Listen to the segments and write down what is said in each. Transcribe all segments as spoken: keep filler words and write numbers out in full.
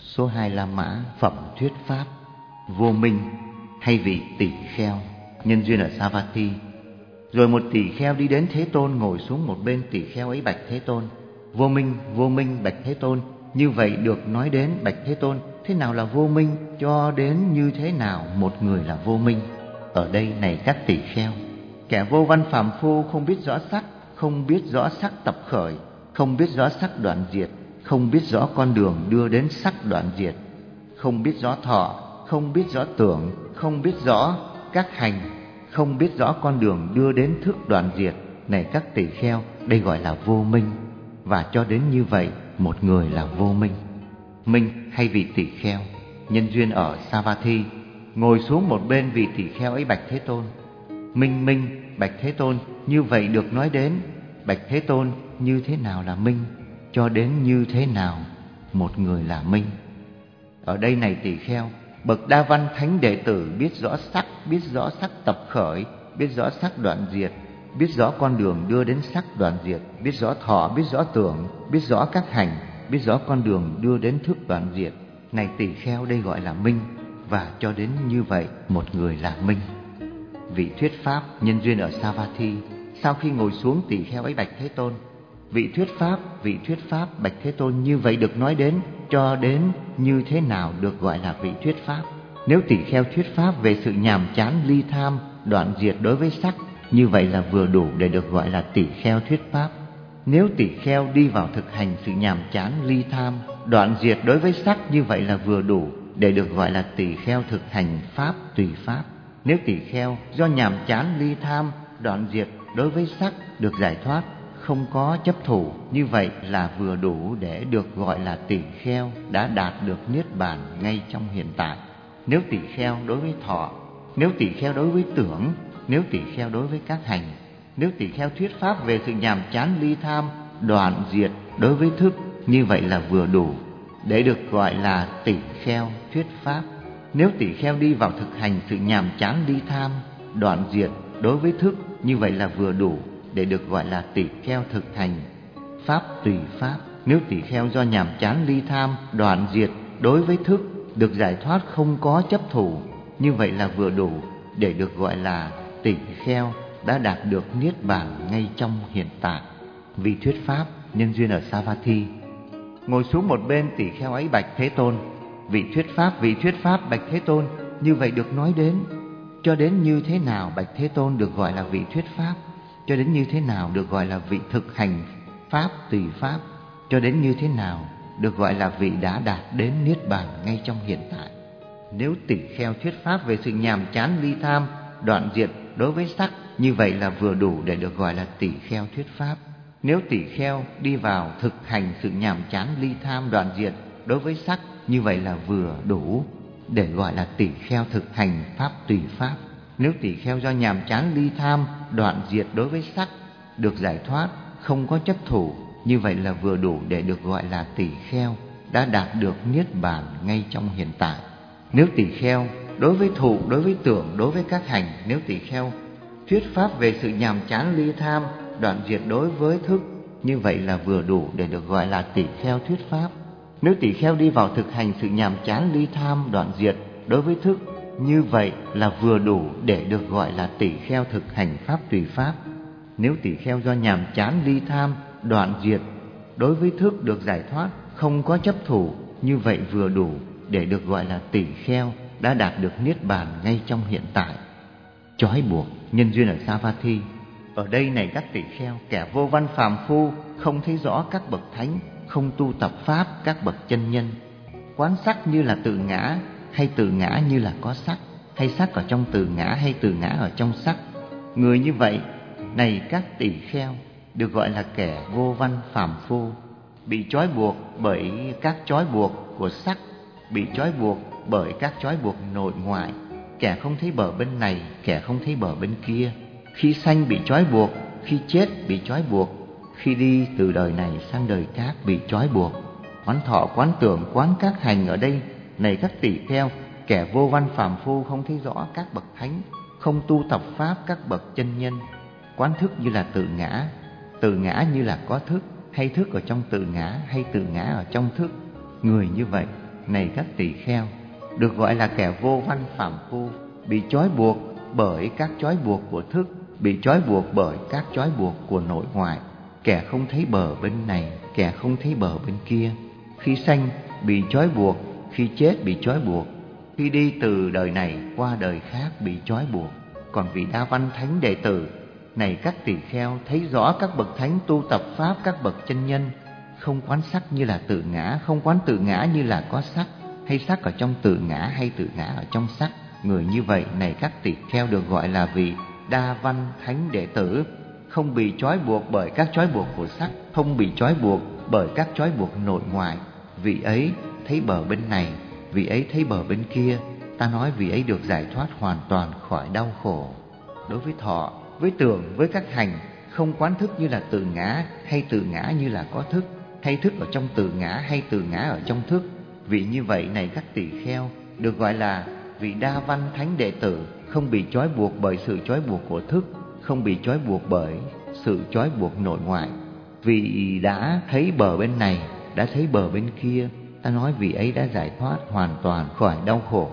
Số hai La Mã, phẩm thuyết pháp. Vô Minh hay vị tỳ kheo, nhân duyên ở Savatthi. Rồi một tỳ kheo đi đến Thế Tôn, ngồi xuống một bên. Tỳ kheo ấy bạch Thế Tôn: Vô minh, vô minh bạch Thế Tôn. Như vậy được nói đến bạch Thế Tôn, thế nào là vô minh, cho đến như thế nào một người là vô minh? Ở đây này các tỳ kheo, kẻ vô văn phàm phu không biết rõ sắc, không biết rõ sắc tập khởi, không biết rõ sắc đoạn diệt, không biết rõ con đường đưa đến sắc đoạn diệt, không biết rõ thọ, không biết rõ tưởng, không biết rõ các hành, không biết rõ con đường đưa đến thức đoạn diệt. Này các tỳ kheo, đây gọi là vô minh. Và cho đến như vậy, một người là vô minh. Minh hay vị tỳ kheo, nhân duyên ở Savatthi. Ngồi xuống một bên, vị tỳ kheo ấy bạch Thế Tôn: Minh, minh bạch Thế Tôn. Như vậy được nói đến bạch Thế Tôn, như thế nào là minh, cho đến như thế nào một người là minh? Ở đây này tỳ kheo, bậc đa văn thánh đệ tử biết rõ sắc, biết rõ sắc tập khởi, biết rõ sắc đoạn diệt, biết rõ con đường đưa đến sắc đoạn diệt, biết rõ thọ, biết rõ tưởng, biết rõ các hành, biết rõ con đường đưa đến thức đoạn diệt. Này tỳ kheo, đây gọi là minh. Và cho đến như vậy, một người là minh. Vị thuyết pháp, nhân duyên ở Savatthi. Sau khi ngồi xuống, tỳ kheo ấy bạch Thế Tôn: Vị thuyết pháp, vị thuyết pháp bạch Thế Tôn. Như vậy được nói đến, cho đến như thế nào được gọi là vị thuyết pháp? Nếu tỳ kheo thuyết pháp về sự nhàm chán ly tham, đoạn diệt đối với sắc, như vậy là vừa đủ để được gọi là tỳ kheo thuyết pháp. Nếu tỳ kheo đi vào thực hành sự nhàm chán ly tham, đoạn diệt đối với sắc, như vậy là vừa đủ để được gọi là tỳ kheo thực hành pháp tùy pháp. Nếu tỳ kheo do nhàm chán ly tham, đoạn diệt đối với sắc được giải thoát, không có chấp thủ, như vậy là vừa đủ để được gọi là tỳ kheo đã đạt được niết bàn ngay trong hiện tại. Nếu tỳ kheo đối với thọ, nếu tỳ kheo đối với tưởng, nếu tỳ kheo đối với các hành, nếu tỳ kheo thuyết pháp về sự nhàm chán ly tham, đoạn diệt đối với thức, như vậy là vừa đủ để được gọi là tỳ kheo thuyết pháp. Nếu tỳ kheo đi vào thực hành sự nhàm chán ly tham, đoạn diệt đối với thức, như vậy là vừa đủ để được gọi là tỳ kheo thực hành pháp tùy pháp. Nếu tỳ kheo do nhàm chán ly tham, đoạn diệt đối với thức được giải thoát, không có chấp thủ, như vậy là vừa đủ để được gọi là tỳ kheo đã đạt được niết bàn ngay trong hiện tại. Vị thuyết pháp, nhân duyên ở Savatthi. Ngồi xuống một bên, tỳ kheo ấy bạch Thế Tôn: Vị thuyết pháp, vị thuyết pháp bạch Thế Tôn. Như vậy được nói đến, cho đến như thế nào bạch Thế Tôn được gọi là vị thuyết pháp? Cho đến như thế nào được gọi là vị thực hành pháp tùy pháp? Cho đến như thế nào được gọi là vị đã đạt đến niết bàn ngay trong hiện tại? Nếu tỳ kheo thuyết pháp về sự nhàm chán ly tham, đoạn diệt đối với sắc, như vậy là vừa đủ để được gọi là tỳ kheo thuyết pháp. Nếu tỳ kheo đi vào thực hành sự nhàm chán ly tham, đoạn diệt đối với sắc, như vậy là vừa đủ để gọi là tỳ kheo thực hành pháp tùy pháp. Nếu tỳ kheo do nhàm chán ly tham, đoạn diệt đối với sắc được giải thoát, không có chấp thủ, như vậy là vừa đủ để được gọi là tỳ kheo đã đạt được niết bàn ngay trong hiện tại. Nếu tỳ kheo đối với thụ, đối với tưởng, đối với các hành, nếu tỳ kheo thuyết pháp về sự nhàm chán ly tham, đoạn diệt đối với thức, như vậy là vừa đủ để được gọi là tỳ kheo thuyết pháp. Nếu tỳ kheo đi vào thực hành sự nhàm chán ly tham, đoạn diệt đối với thức, như vậy là vừa đủ để được gọi là tỳ kheo thực hành pháp tùy pháp. Nếu tỳ kheo do nhàm chán ly tham, đoạn diệt đối với thức được giải thoát, không có chấp thủ, như vậy vừa đủ để được gọi là tỳ kheo đã đạt được niết bàn ngay trong hiện tại. Trói buộc, nhân duyên ở Savatthi. Ở đây này các tỳ kheo, kẻ vô văn phàm phu không thấy rõ các bậc thánh, không tu tập pháp các bậc chân nhân, quán sắc như là tự ngã, hay tự ngã như là có sắc, hay sắc ở trong tự ngã, hay tự ngã ở trong sắc. Người như vậy, này các tỳ kheo, được gọi là kẻ vô văn phàm phu, bị trói buộc bởi các trói buộc của sắc, bị trói buộc bởi các trói buộc nội ngoại. Kẻ không thấy bờ bên này, kẻ không thấy bờ bên kia. Khi sanh bị trói buộc, khi chết bị trói buộc, khi đi từ đời này sang đời khác bị trói buộc. Quán thọ, quán tưởng, quán các hành ở đây, này các tỳ kheo, kẻ vô văn phàm phu không thấy rõ các bậc thánh, không tu tập pháp các bậc chân nhân, quán thức như là tự ngã, tự ngã như là có thức, hay thức ở trong tự ngã, hay tự ngã ở trong thức. Người như vậy này các tỳ kheo, được gọi là kẻ vô văn phàm phu, bị trói buộc bởi các trói buộc của thức, bị trói buộc bởi các trói buộc của nội ngoại, kẻ không thấy bờ bên này, kẻ không thấy bờ bên kia. Khi sanh bị trói buộc, khi chết bị trói buộc, khi đi từ đời này qua đời khác bị trói buộc. Còn vị Đa Văn Thánh đệ tử, này các tỳ kheo, thấy rõ các bậc thánh tu tập pháp, các bậc chân nhân, không quán sắc như là tự ngã, không quán tự ngã như là có sắc, hay sắc ở trong tự ngã, hay tự ngã ở trong sắc. Người như vậy, này các tỳ kheo, được gọi là vị Đa Văn Thánh đệ tử, không bị trói buộc bởi các trói buộc của sắc, không bị trói buộc bởi các trói buộc nội ngoại. Vị ấy thấy bờ bên này, vị ấy thấy bờ bên kia. Ta nói vị ấy được giải thoát hoàn toàn khỏi đau khổ. Đối với thọ, với tưởng, với các hành, không quán thức như là tự ngã, hay tự ngã như là có thức, hay thức ở trong tự ngã, hay tự ngã ở trong thức. Vị như vậy, này các tỳ kheo, được gọi là vị Đa Văn Thánh đệ tử, không bị trói buộc bởi sự trói buộc của thức, không bị trói buộc bởi sự trói buộc nội ngoại. Vị đã thấy bờ bên này, đã thấy bờ bên kia. Ta nói vị ấy đã giải thoát hoàn toàn khỏi đau khổ.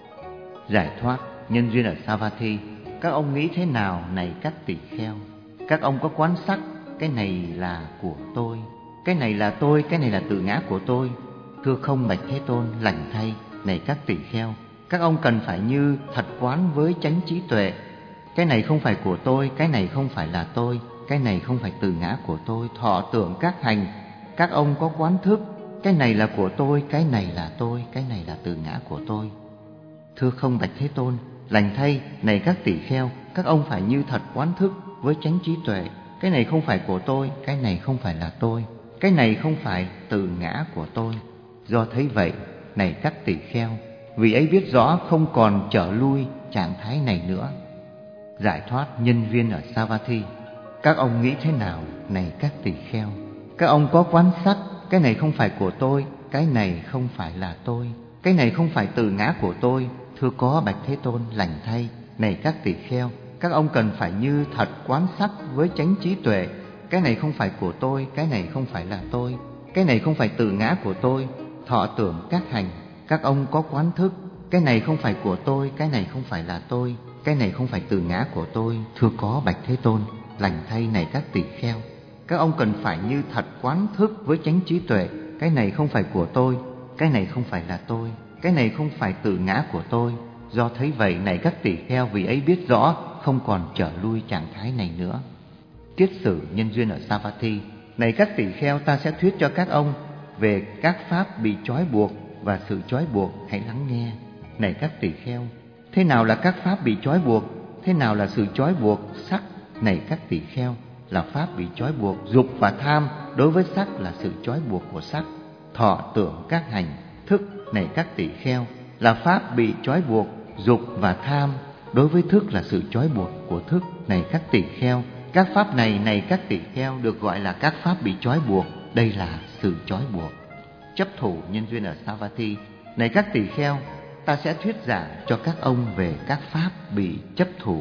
Giải thoát nhân duyên ở Savatthi. Các ông nghĩ thế nào, này các tỳ kheo? Các ông có quán sắc, cái này là của tôi, cái này là tôi, cái này là tự ngã của tôi? Thưa không, bạch Thế Tôn, lành thay, này các tỳ kheo, các ông cần phải như thật quán với chánh trí tuệ. Cái này không phải của tôi, cái này không phải là tôi, cái này không phải tự ngã của tôi. Thọ tưởng các hành, các ông có quán thức, cái này là của tôi, cái này là tôi, cái này là tự ngã của tôi. Thưa không, bạch Thế Tôn, lành thay, này các tỳ kheo, các ông phải như thật quán thức với chánh trí tuệ. Cái này không phải của tôi, cái này không phải là tôi, cái này không phải tự ngã của tôi. Do thấy vậy, này các tỳ kheo, vì ấy biết rõ không còn trở lui trạng thái này nữa. Giải thoát nhân duyên ở Savatthi. Các ông nghĩ thế nào, này các tỳ kheo? Các ông có quán sắc, cái này không phải của tôi, cái này không phải là tôi, cái này không phải tự ngã của tôi. Thưa có, bạch Thế Tôn, lành thay, này các tỳ kheo, các ông cần phải như thật quán sắc với chánh trí tuệ. Cái này không phải của tôi, cái này không phải là tôi, cái này không phải tự ngã của tôi. Thọ tưởng các hành, các ông có quán thức, cái này không phải của tôi, cái này không phải là tôi, cái này không phải tự ngã của tôi. Thưa có, bạch Thế Tôn, lành thay, này các tỳ kheo, các ông cần phải như thật quán thức với chánh trí tuệ. Cái này không phải của tôi, cái này không phải là tôi, cái này không phải tự ngã của tôi. Do thấy vậy, này các tỳ kheo, vì ấy biết rõ không còn trở lui trạng thái này nữa. Tiết sử nhân duyên ở Savatthi. Này các tỳ kheo, ta sẽ thuyết cho các ông về các pháp bị trói buộc và sự trói buộc. Hãy lắng nghe. Này các tỳ kheo, thế nào là các pháp bị trói buộc? Thế nào là sự trói buộc sắc? Này các tỳ kheo, là pháp bị trói buộc dục và tham. Đối với sắc là sự trói buộc của sắc. Thọ tưởng các hành, thức, này các tỳ kheo, là pháp bị trói buộc dục và tham. Đối với thức là sự trói buộc của thức. Này các tỳ kheo, các pháp này, này các tỳ kheo, được gọi là các pháp bị trói buộc. Đây là sự trói buộc. Chấp thủ nhân duyên ở Savatthi. Này các tỳ kheo, ta sẽ thuyết giảng cho các ông về các pháp bị chấp thủ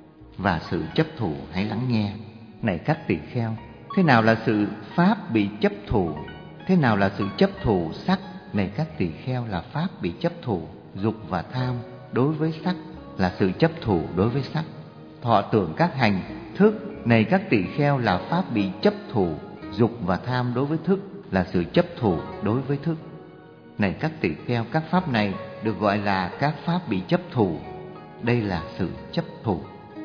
và sự chấp thủ. Hãy lắng nghe. Này các tỳ kheo, thế nào là sự pháp bị chấp thủ? Thế nào là sự chấp thủ sắc? Này các tỳ kheo, là pháp bị chấp thủ dục và tham. Đối với sắc là sự chấp thủ đối với sắc. Thọ tưởng các hành, thức, này các tỳ kheo, là pháp bị chấp thủ dục và tham. Đối với thức là sự chấp thủ đối với thức. Này các tỳ kheo, các pháp này được gọi là các pháp bị chấp thủ. Đây là sự chấp thủ.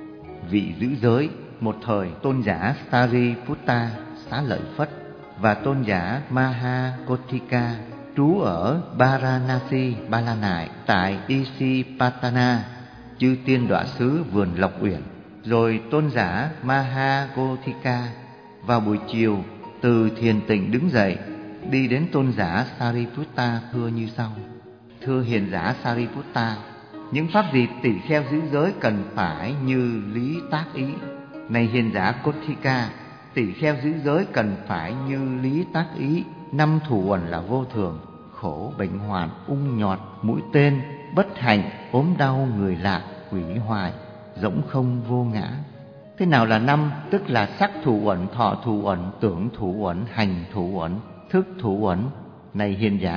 Vị giữ giới. Một thời, tôn giả Sariputta Xá Lợi Phất và tôn giả Mahakothika trú ở Varanasi, Ba La Nại, tại Isipatana, chư tiên đọa xứ vườn Lộc Uyển. Rồi tôn giả Mahakothika vào buổi chiều từ thiền tịnh đứng dậy, đi đến tôn giả Sariputta thưa như sau: Thưa hiền giả Sariputta, những pháp gì tỷ kheo giữ giới cần phải như lý tác ý? Này hiền giả Kothika, tỷ kheo giữ giới cần phải như lý tác ý. Năm thủ uẩn là vô thường, khổ, bệnh hoạn, ung nhọt, mũi tên, bất hạnh, ốm đau, người lạc, quỷ hoại, rỗng không, vô ngã. Thế nào là năm? Tức là sắc thủ uẩn, thọ thủ uẩn, tưởng thủ uẩn, hành thủ uẩn, thức thủ uẩn. Này hiền giả,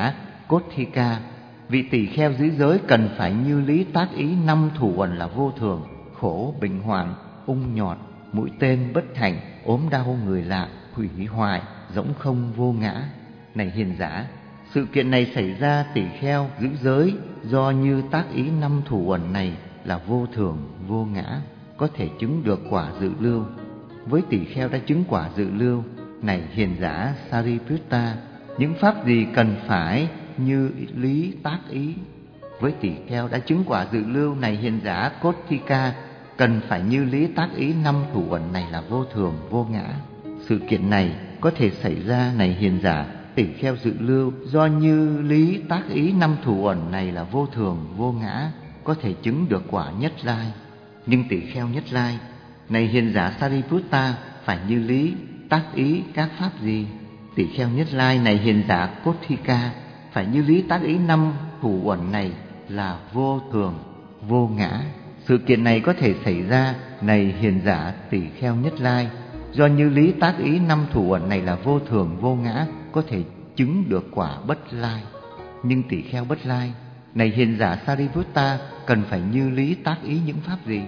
Cốt-thi-ca. Vị tỳ kheo dưới giới cần phải như lý tác ý năm thủ uẩn là vô thường, khổ, bệnh hoạn, ung nhọt, mũi tên, bất hạnh, ốm đau, người lạ, hủy hoại, rỗng không, vô ngã. Này hiền giả, sự kiện này xảy ra tỳ kheo giữ giới do như tác ý năm thủ uẩn này là vô thường, vô ngã, có thể chứng được quả dự lưu. Với tỳ kheo đã chứng quả dự lưu, này hiền giả Sariputta, những pháp gì cần phải như lý tác ý? Với tỳ kheo đã chứng quả dự lưu, này hiền giả Cốt-thi-ca, cần phải như lý tác ý năm thủ uẩn này là vô thường, vô ngã. Sự kiện này có thể xảy ra, này hiền giả tỳ kheo dự lưu, do như lý tác ý năm thủ uẩn này là vô thường, vô ngã, có thể chứng được quả nhất lai. Nhưng tỳ kheo nhất lai, này hiền giả Sariputta, phải như lý tác ý các pháp gì? Tỳ kheo nhất lai, này hiền giả Cốt-thi-ca, phải như lý tác ý năm thủ uẩn này là vô thường, vô ngã. Sự kiện này có thể xảy ra, này hiền giả tỳ kheo nhất lai, do như lý tác ý năm thủ uẩn này là vô thường, vô ngã, có thể chứng được quả bất lai. Nhưng tỳ kheo bất lai, này hiền giả Sariputta, cần phải như lý tác ý những pháp gì?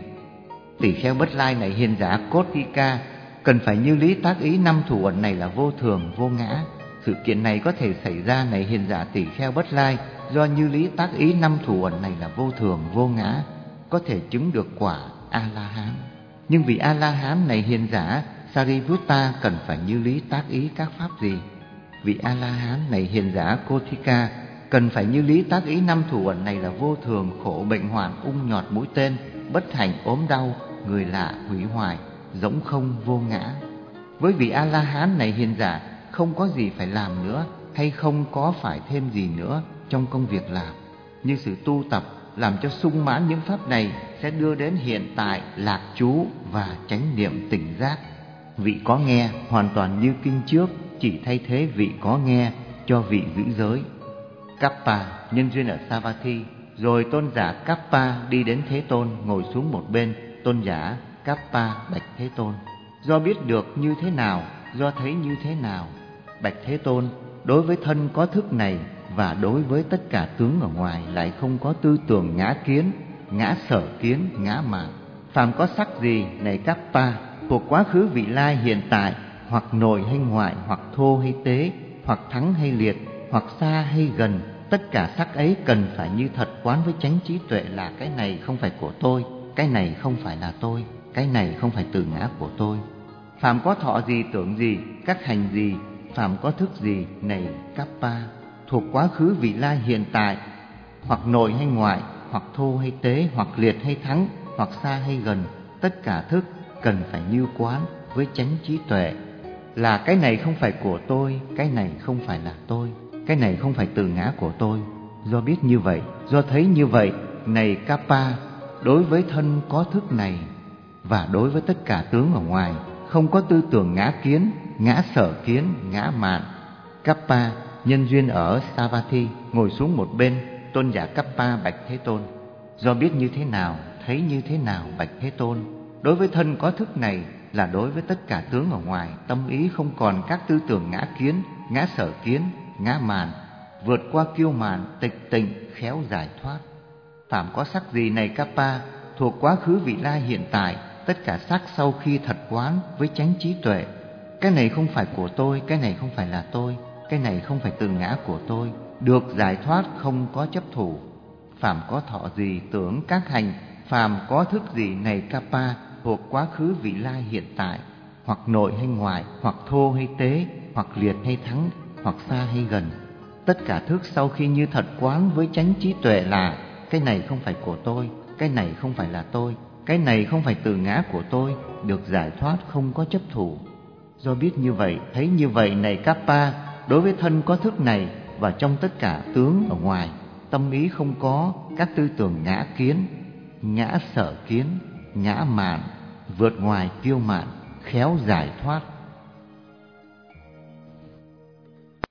Tỳ kheo bất lai, này hiền giả Cốt-thi-ca, cần phải như lý tác ý năm thủ uẩn này là vô thường, vô ngã. Sự kiện này có thể xảy ra, này hiền giả tỳ kheo bất lai, do như lý tác ý năm thủ uẩn này là vô thường, vô ngã, có thể chứng được quả A-la-hán. Nhưng vị A-la-hán, này hiền giả Sariputta, cần phải như lý tác ý các pháp gì? Vị A-la-hán, này hiền giả Cốt-thi-ca, cần phải như lý tác ý năm thủ uẩn này là vô thường, khổ, bệnh hoạn, ung nhọt, mũi tên, bất hạnh, ốm đau, người lạ, hủy hoại, rỗng không, vô ngã. Với vị A-la-hán, này hiền giả, không có gì phải làm nữa, hay không có phải thêm gì nữa trong công việc làm. Như sự tu tập làm cho sung mãn những pháp này sẽ đưa đến hiện tại lạc trú và chánh niệm tỉnh giác. Vị có nghe hoàn toàn như kinh trước, chỉ thay thế vị có nghe cho vị giữ giới. Kappa nhân duyên ở Savatthi. Rồi tôn giả Kappa đi đến Thế Tôn, ngồi xuống một bên. Tôn giả Kappa bạch Thế Tôn: do biết được như thế nào, do thấy như thế nào? Bạch Thế Tôn, đối với thân có thức này và đối với tất cả tướng ở ngoài lại không có tư tưởng ngã kiến, ngã sở kiến, ngã mạn. Phàm có sắc gì, này Kappa, thuộc quá khứ vị lai hiện tại, hoặc nội hay ngoại, hoặc thô hay tế, hoặc thắng hay liệt, hoặc xa hay gần, tất cả sắc ấy cần phải như thật quán với chánh trí tuệ là cái này không phải của tôi, cái này không phải là tôi, cái này không phải từ ngã của tôi. Phàm có thọ gì, tưởng gì, các hành gì, phàm có thức gì, này Kappa, thuộc quá khứ vị lai hiện tại, hoặc nội hay ngoại, hoặc thô hay tế, hoặc liệt hay thắng, hoặc xa hay gần, tất cả thức cần phải như quán với chánh trí tuệ là cái này không phải của tôi, cái này không phải là tôi, cái này không phải từ ngã của tôi. Do biết như vậy, do thấy như vậy, này Kappa, đối với thân có thức này và đối với tất cả tướng ở ngoài không có tư tưởng ngã kiến, ngã sở kiến, ngã mạn. Kappa nhân duyên ở Savatthi, ngồi xuống một bên. Tôn giả Kappa bạch Thế Tôn: do biết như thế nào, thấy như thế nào, bạch Thế Tôn, đối với thân có thức này là đối với tất cả tướng ở ngoài, tâm ý không còn các tư tưởng ngã kiến, ngã sở kiến, ngã mạn, vượt qua kiêu mạn, tịch tịnh, khéo giải thoát. Phàm có sắc gì, này Kappa, thuộc quá khứ vị lai hiện tại, tất cả sắc sau khi thật quán với chánh trí tuệ, cái này không phải của tôi, cái này không phải là tôi, cái này không phải từ ngã của tôi, được giải thoát, không có chấp thủ. Phàm có thọ gì, tưởng, các hành, phàm có thức gì, này Kappa, thuộc quá khứ vị lai hiện tại, hoặc nội hay ngoại, hoặc thô hay tế, hoặc liệt hay thắng, hoặc xa hay gần, tất cả thức sau khi như thật quán với chánh trí tuệ là cái này không phải của tôi, cái này không phải là tôi, cái này không phải từ ngã của tôi, được giải thoát, không có chấp thủ. Do biết như vậy, thấy như vậy, này Kappa, đối với thân có thức này và trong tất cả tướng ở ngoài, tâm ý không có các tư tưởng ngã kiến, ngã sở kiến, ngã mạn, vượt ngoài kiêu mạn, khéo giải thoát.